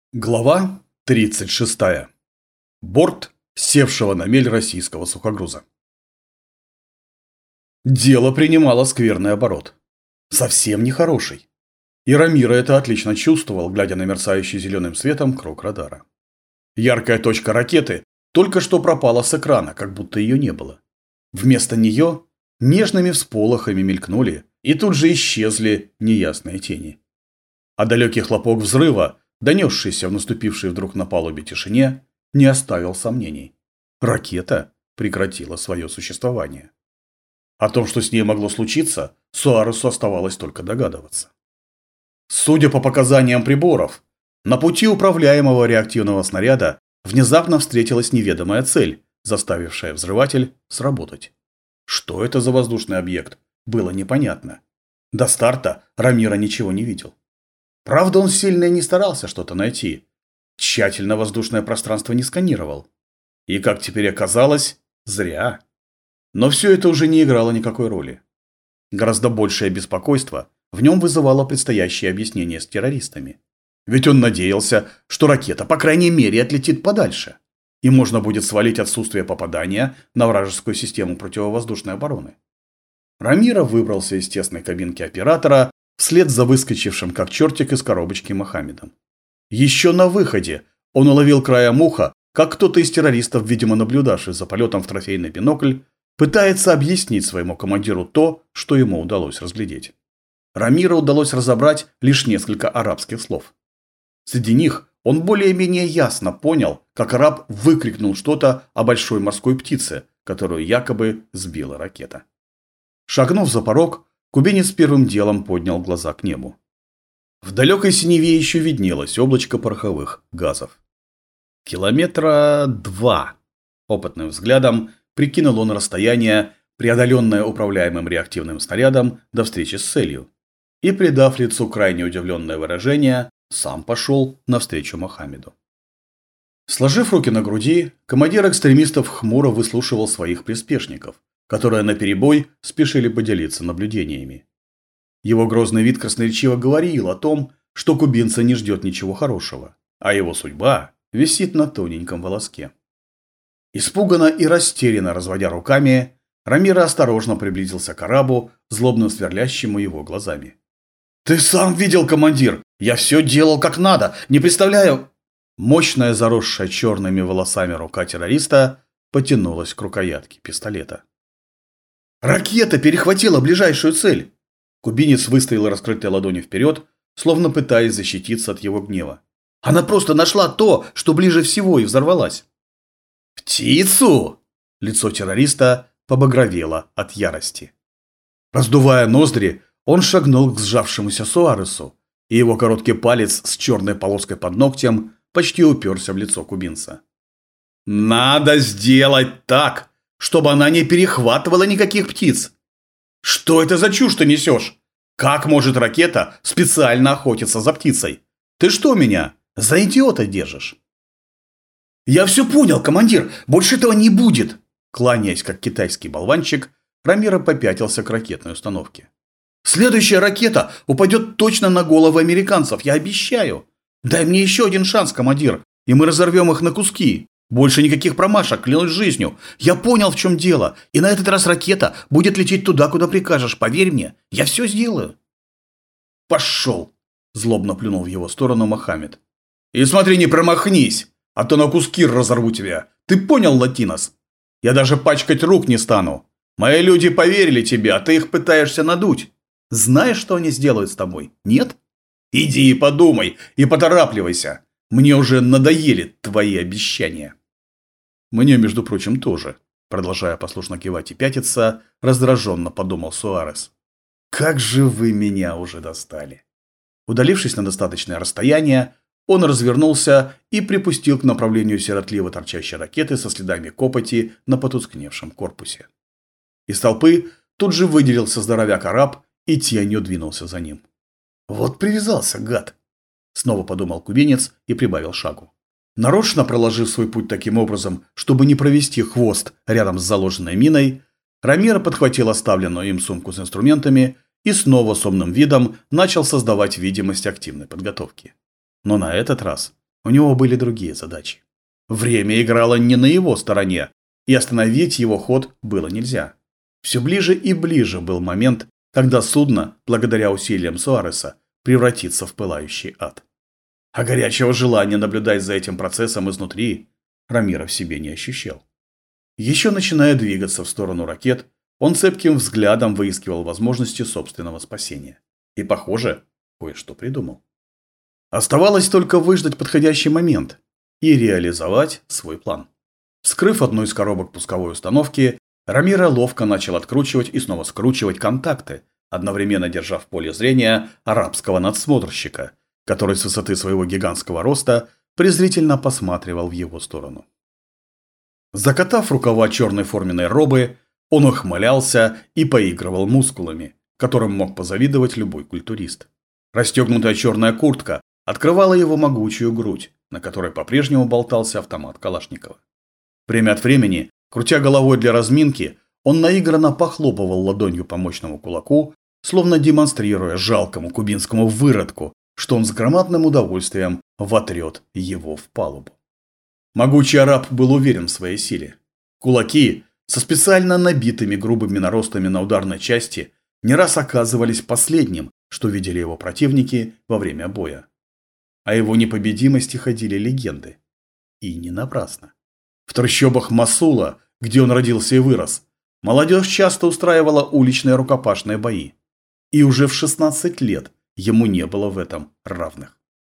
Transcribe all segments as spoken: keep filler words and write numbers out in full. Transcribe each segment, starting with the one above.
Глава тридцать шестая. Борт севшего на мель российского сухогруза. Дело принимало скверный оборот. Совсем нехороший. И Рамиро это отлично чувствовал, глядя на мерцающий зеленым светом круг радара. Яркая точка ракеты только что пропала с экрана, как будто ее не было. Вместо нее нежными всполохами мелькнули и тут же исчезли неясные тени. А далекий хлопок взрыва, донесшийся в наступившей вдруг на палубе тишине, не оставил сомнений. Ракета прекратила свое существование. О том, что с ней могло случиться, Суаресу оставалось только догадываться. Судя по показаниям приборов, на пути управляемого реактивного снаряда внезапно встретилась неведомая цель, заставившая взрыватель сработать. Что это за воздушный объект, было непонятно. До старта Рамиро ничего не видел. Правда, он сильно и не старался что-то найти. Тщательно воздушное пространство не сканировал. И, как теперь оказалось, зря. Но все это уже не играло никакой роли. Гораздо большее беспокойство в нем вызывало предстоящее объяснение с террористами. Ведь он надеялся, что ракета, по крайней мере, отлетит подальше. И можно будет свалить отсутствие попадания на вражескую систему противовоздушной обороны. Рамиро выбрался из тесной кабинки оператора, вслед за выскочившим как чертик из коробочки Мохаммедом. Еще на выходе он уловил краем уха, как кто-то из террористов, видимо наблюдавший за полетом в трофейный бинокль, пытается объяснить своему командиру то, что ему удалось разглядеть. Рамиро удалось разобрать лишь несколько арабских слов. Среди них он более-менее ясно понял, как араб выкрикнул что-то о большой морской птице, которую якобы сбила ракета. Шагнув за порог, кубинец первым делом поднял глаза к небу. В далекой синеве еще виднелось облачко пороховых газов. Километра два. Опытным взглядом прикинул он расстояние, преодоленное управляемым реактивным снарядом до встречи с целью. И, придав лицу крайне удивленное выражение, сам пошел навстречу Мохаммеду. Сложив руки на груди, командир экстремистов хмуро выслушивал своих приспешников, которые наперебой спешили поделиться наблюдениями. Его грозный вид красноречиво говорил о том, что кубинца не ждет ничего хорошего, а его судьба висит на тоненьком волоске. Испуганно и растерянно разводя руками, Рамиро осторожно приблизился к арабу, злобно сверлящему его глазами. «Ты сам видел, командир! Я все делал как надо! Не представляю...» Мощная, заросшая черными волосами рука террориста потянулась к рукоятке пистолета. «Ракета перехватила ближайшую цель!» Кубинец выставил раскрытой ладонью вперед, словно пытаясь защититься от его гнева. «Она просто нашла то, что ближе всего, и взорвалась!» «Птицу!» Лицо террориста побагровело от ярости. Раздувая ноздри, он шагнул к сжавшемуся Суаресу, и его короткий палец с черной полоской под ногтем почти уперся в лицо кубинца. «Надо сделать так, чтобы она не перехватывала никаких птиц! Что это за чушь ты несешь? Как может ракета специально охотиться за птицей? Ты что меня за идиота держишь?» «Я все понял, командир, больше этого не будет!» Кланяясь, как китайский болванчик, Рамиро попятился к ракетной установке. «Следующая ракета упадет точно на головы американцев, я обещаю! Дай мне еще один шанс, командир, и мы разорвем их на куски! Больше никаких промашек, клянусь жизнью! Я понял, в чем дело, и на этот раз ракета будет лететь туда, куда прикажешь, поверь мне, я все сделаю!» «Пошел!» – злобно плюнул в его сторону Мохаммед. «И смотри, не промахнись, а то на куски разорву тебя! Ты понял, латинос? Я даже пачкать рук не стану! Мои люди поверили тебе, а ты их пытаешься надуть! Знаешь, что они сделают с тобой? Нет? Иди и подумай, и поторапливайся. Мне уже надоели твои обещания». «Мне, между прочим, тоже», продолжая послушно кивать и пятиться, раздраженно подумал Суарес. «Как же вы меня уже достали!» Удалившись на достаточное расстояние, он развернулся и припустил к направлению сиротливо торчащей ракеты со следами копоти на потускневшем корпусе. Из толпы тут же выделился здоровяк-араб и тенью двинулся за ним. «Вот привязался, гад!» Снова подумал кубинец и прибавил шагу. Нарочно проложив свой путь таким образом, чтобы не провести хвост рядом с заложенной миной, Рамиро подхватил оставленную им сумку с инструментами и снова с умным видом начал создавать видимость активной подготовки. Но на этот раз У него были другие задачи. Время играло не на его стороне, и остановить его ход было нельзя. Все ближе и ближе был момент, когда судно, благодаря усилиям Суареса, превратится в пылающий ад. А горячего желания наблюдать за этим процессом изнутри Рамиро в себе не ощущал. Еще начиная двигаться в сторону ракет, он цепким взглядом выискивал возможности собственного спасения. И, похоже, кое-что придумал. Оставалось только выждать подходящий момент и реализовать свой план. Вскрыв одну из коробок пусковой установки, Рамиро ловко начал откручивать и снова скручивать контакты, одновременно держа в поле зрения арабского надсмотрщика, который с высоты своего гигантского роста презрительно посматривал в его сторону. Закатав рукава черной форменной робы, он ухмылялся и поигрывал мускулами, которым мог позавидовать любой культурист. Расстегнутая черная куртка открывала его могучую грудь, на которой по-прежнему болтался автомат Калашникова. Время от времени, крутя головой для разминки, он наигранно похлопывал ладонью по мощному кулаку, словно демонстрируя жалкому кубинскому выродку, что он с громадным удовольствием вотрет его в палубу. Могучий араб был уверен в своей силе. Кулаки, со специально набитыми грубыми наростами на ударной части, не раз оказывались последним, что видели его противники во время боя. О его непобедимости ходили легенды. И не напрасно. В трущобах Мосула, где он родился и вырос, молодежь часто устраивала уличные рукопашные бои. И уже в шестнадцать лет ему не было в этом равных.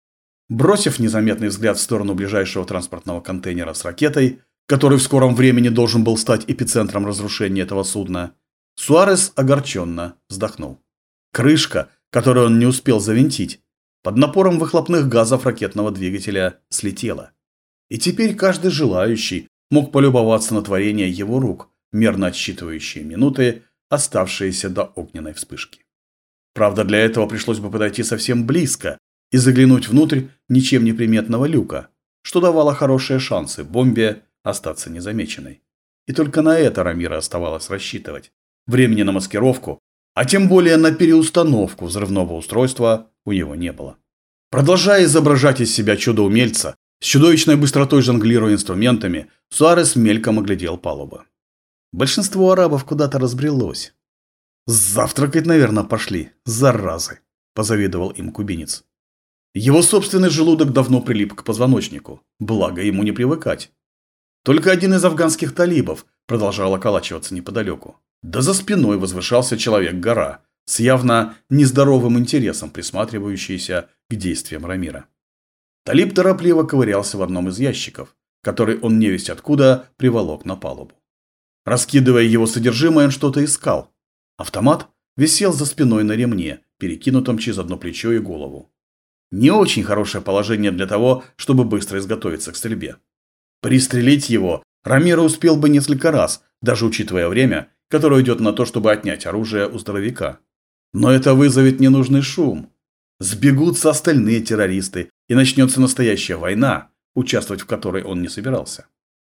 Бросив незаметный взгляд в сторону ближайшего транспортного контейнера с ракетой, который в скором времени должен был стать эпицентром разрушения этого судна, Суарес огорченно вздохнул. Крышка, которую он не успел завинтить, под напором выхлопных газов ракетного двигателя слетела. И теперь каждый желающий мог полюбоваться на творение его рук, мерно отсчитывающие минуты, оставшиеся до огненной вспышки. Правда, для этого пришлось бы подойти совсем близко и заглянуть внутрь ничем не приметного люка, что давало хорошие шансы бомбе остаться незамеченной. И только на это Рамиро оставалось рассчитывать. Времени на маскировку, а тем более на переустановку взрывного устройства у него не было. Продолжая изображать из себя чудо-умельца, с чудовищной быстротой жонглируя инструментами, Суарес мельком оглядел палубу. Большинство арабов куда-то разбрелось. «Завтракать, наверное, пошли, заразы», – позавидовал им кубинец. Его собственный желудок давно прилип к позвоночнику, благо ему не привыкать. Только один из афганских талибов продолжал околачиваться неподалеку. Да за спиной возвышался человек-гора, с явно нездоровым интересом присматривающийся к действиям Рамиро. Талиб торопливо ковырялся в одном из ящиков, который он невесть откуда приволок на палубу. Раскидывая его содержимое, он что-то искал. Автомат висел за спиной на ремне, перекинутом через одно плечо и голову. Не очень хорошее положение для того, чтобы быстро изготовиться к стрельбе. Пристрелить его Рамиро успел бы несколько раз, даже учитывая время, которое идет на то, чтобы отнять оружие у здоровяка. Но это вызовет ненужный шум. Сбегутся остальные террористы, и начнется настоящая война, участвовать в которой он не собирался.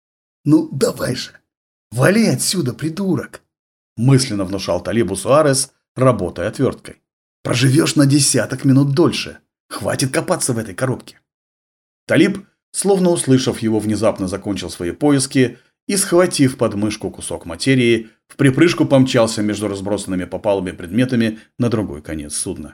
«Ну, давай же! Вали отсюда, придурок!» мысленно внушал Талибу Суарес, работая отверткой. «Проживешь на десяток минут дольше. Хватит копаться в этой коробке». Талиб, словно услышав его, внезапно закончил свои поиски и, схватив под мышку кусок материи, в припрыжку помчался между разбросанными по палубе предметами на другой конец судна.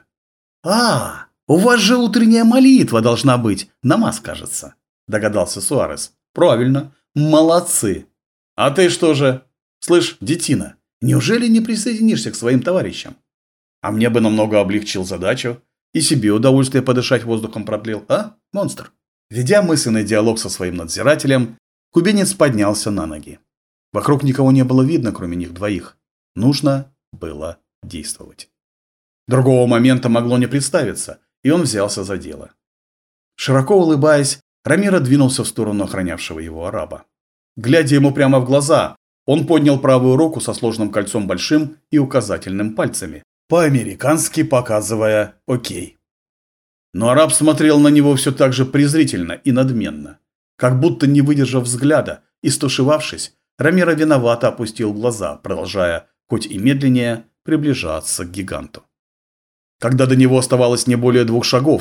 «А, у вас же утренняя молитва должна быть, намаз, кажется», – догадался Суарес. «Правильно, молодцы. А ты что же? Слышь, детина, неужели не присоединишься к своим товарищам? А мне бы намного облегчил задачу и себе удовольствие подышать воздухом продлил, а, монстр?» Ведя мысленный диалог со своим надзирателем, кубинец поднялся на ноги. Вокруг никого не было видно, кроме них двоих. Нужно было действовать. Другого момента могло не представиться, и он взялся за дело. Широко улыбаясь, Рамиро двинулся в сторону охранявшего его араба. Глядя ему прямо в глаза, он поднял правую руку со сложным кольцом большим и указательным пальцами, по-американски показывая «Окей». Но араб смотрел на него все так же презрительно и надменно. Как будто не выдержав взгляда и стушевавшись, Рамиро виновато опустил глаза, продолжая, хоть и медленнее, приближаться к гиганту. Когда до него оставалось не более двух шагов,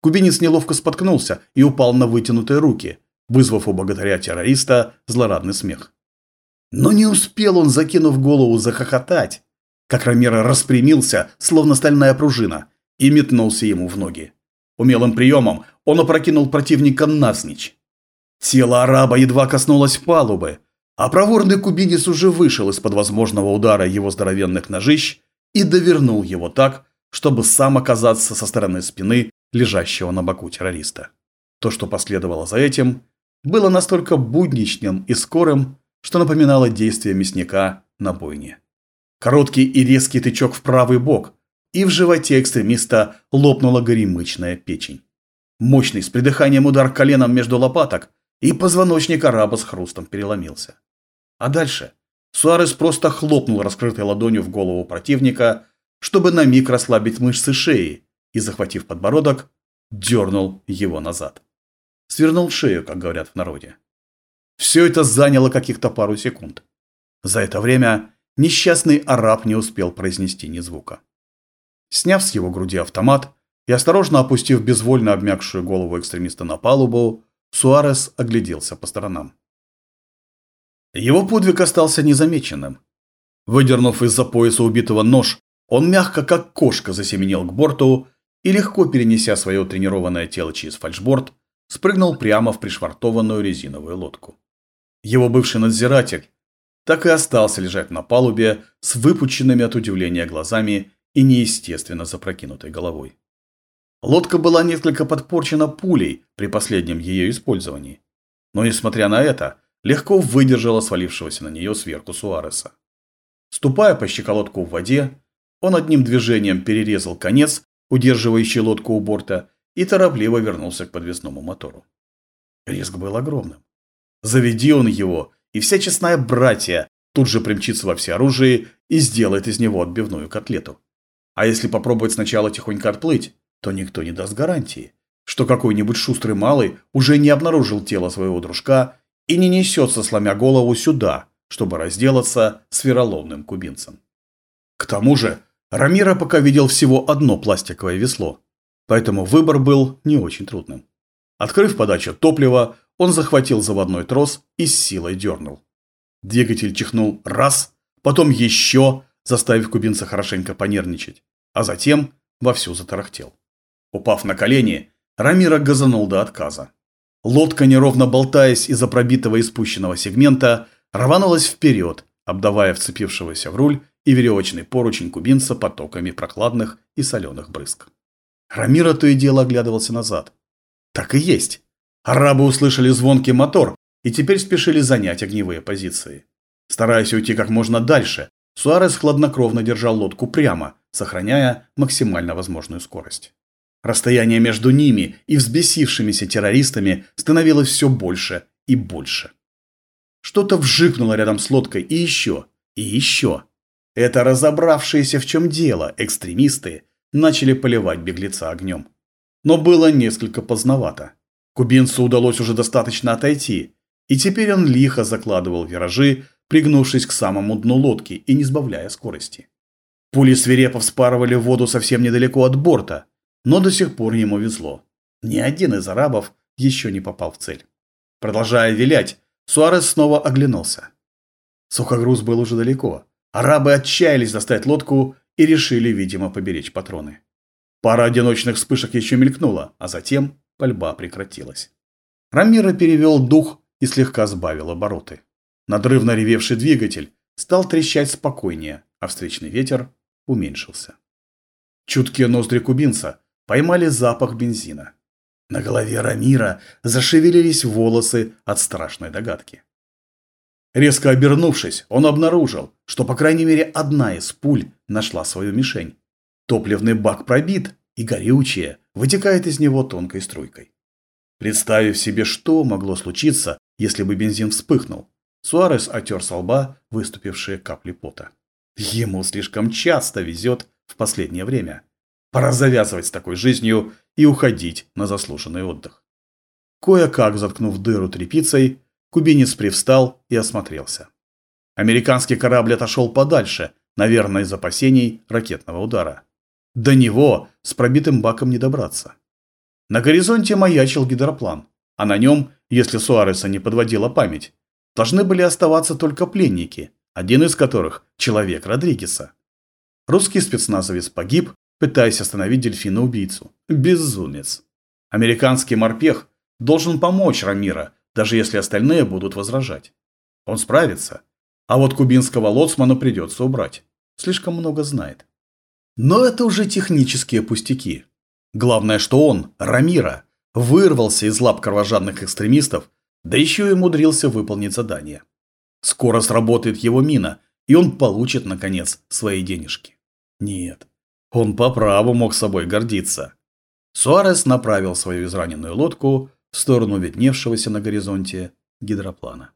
Кубинец неловко споткнулся и упал на вытянутые руки, вызвав у богатыря-террориста злорадный смех. Но не успел он, закинув голову, захохотать, как Ромеро распрямился, словно стальная пружина, и метнулся ему в ноги. Умелым приемом он опрокинул противника навзничь. Тело араба едва коснулось палубы, а проворный кубинец уже вышел из-под возможного удара его здоровенных ножищ и довернул его так, чтобы сам оказаться со стороны спины лежащего на боку террориста. То, что последовало за этим, было настолько будничным и скорым, что напоминало действие мясника на бойне. Короткий и резкий тычок в правый бок, и в животе экстремиста лопнула горемычная печень. Мощный с придыханием удар коленом между лопаток, и позвоночник араба с хрустом переломился. А дальше Суарес просто хлопнул раскрытой ладонью в голову противника, чтобы на миг расслабить мышцы шеи, и, захватив подбородок, дернул его назад. Свернул шею, как говорят в народе. Все это заняло каких-то пару секунд. За это время несчастный араб не успел произнести ни звука. Сняв с его груди автомат и осторожно опустив безвольно обмякшую голову экстремиста на палубу, Суарес огляделся по сторонам. Его подвиг остался незамеченным. Выдернув из-за пояса убитого нож, он мягко, как кошка, засеменил к борту и, легко перенеся свое тренированное тело через фальшборд, спрыгнул прямо в пришвартованную резиновую лодку. Его бывший надзиратель так и остался лежать на палубе с выпученными от удивления глазами и неестественно запрокинутой головой. Лодка была несколько подпорчена пулей при последнем ее использовании, но, несмотря на это, легко выдержала свалившегося на нее сверху Суареса. Ступая по щиколотку в воде, он одним движением перерезал конец, удерживающий лодку у борта, и торопливо вернулся к подвесному мотору. Риск был огромным. Заведи он его, и вся честная братья тут же примчится во всеоружии и сделает из него отбивную котлету. А если попробовать сначала тихонько отплыть, то никто не даст гарантии, что какой-нибудь шустрый малый уже не обнаружил тело своего дружка и не несется, сломя голову, сюда, чтобы разделаться с вероломным кубинцем. К тому же Ромеро пока видел всего одно пластиковое весло, поэтому выбор был не очень трудным. Открыв подачу топлива, он захватил заводной трос и с силой дернул. Двигатель чихнул раз, потом еще, заставив кубинца хорошенько понервничать, а затем вовсю затарахтел. Упав на колени, Ромеро газанул до отказа. Лодка, неровно болтаясь из-за пробитого и спущенного сегмента, рванулась вперед, обдавая вцепившегося в руль и веревочный поручень кубинца потоками прохладных и соленых брызг. Ромеро то и дело оглядывался назад. Так и есть. Арабы услышали звонкий мотор и теперь спешили занять огневые позиции. Стараясь уйти как можно дальше, Суарес хладнокровно держал лодку прямо, сохраняя максимально возможную скорость. Расстояние между ними и взбесившимися террористами становилось все больше и больше. Что-то вжикнуло рядом с лодкой и еще, и еще. Это разобравшиеся, в чем дело, экстремисты начали поливать беглеца огнем. Но было несколько поздновато. Кубинцу удалось уже достаточно отойти, и теперь он лихо закладывал виражи, пригнувшись к самому дну лодки и не сбавляя скорости. Пули свирепо вспарывали воду совсем недалеко от борта, но до сих пор ему везло. Ни один из арабов еще не попал в цель. Продолжая вилять, Суарес снова оглянулся. Сухогруз был уже далеко. Арабы отчаялись достать лодку и решили, видимо, поберечь патроны. Пара одиночных вспышек еще мелькнула, а затем пальба прекратилась. Ромеро перевел дух и слегка сбавил обороты. Надрывно ревевший двигатель стал трещать спокойнее, а встречный ветер уменьшился. Чуткие ноздри кубинца поймали запах бензина. На голове Ромеро зашевелились волосы от страшной догадки. Резко обернувшись, он обнаружил, что по крайней мере одна из пуль нашла свою мишень. Топливный бак пробит, и горючее вытекает из него тонкой струйкой. Представив себе, что могло случиться, если бы бензин вспыхнул, Суарес отер со лба выступившие капли пота. Ему слишком часто везет в последнее время. Пора завязывать с такой жизнью и уходить на заслуженный отдых. Кое-как заткнув дыру тряпицей, кубинец привстал и осмотрелся. Американский корабль отошел подальше, наверное, из опасений ракетного удара. До него с пробитым баком не добраться. На горизонте маячил гидроплан, а на нем, если Суареса не подводила память, должны были оставаться только пленники, один из которых – человек Родригеса. Русский спецназовец погиб, пытаясь остановить дельфина-убийцу. Безумец. Американский морпех должен помочь Рамиро, даже если остальные будут возражать. Он справится. А вот кубинского лоцмана придется убрать. Слишком много знает. Но это уже технические пустяки. Главное, что он, Рамиро, вырвался из лап кровожадных экстремистов, да еще и умудрился выполнить задание. Скоро сработает его мина, и он получит, наконец, свои денежки. Нет, он по праву мог собой гордиться. Суарес направил свою израненную лодку в сторону видневшегося на горизонте гидроплана.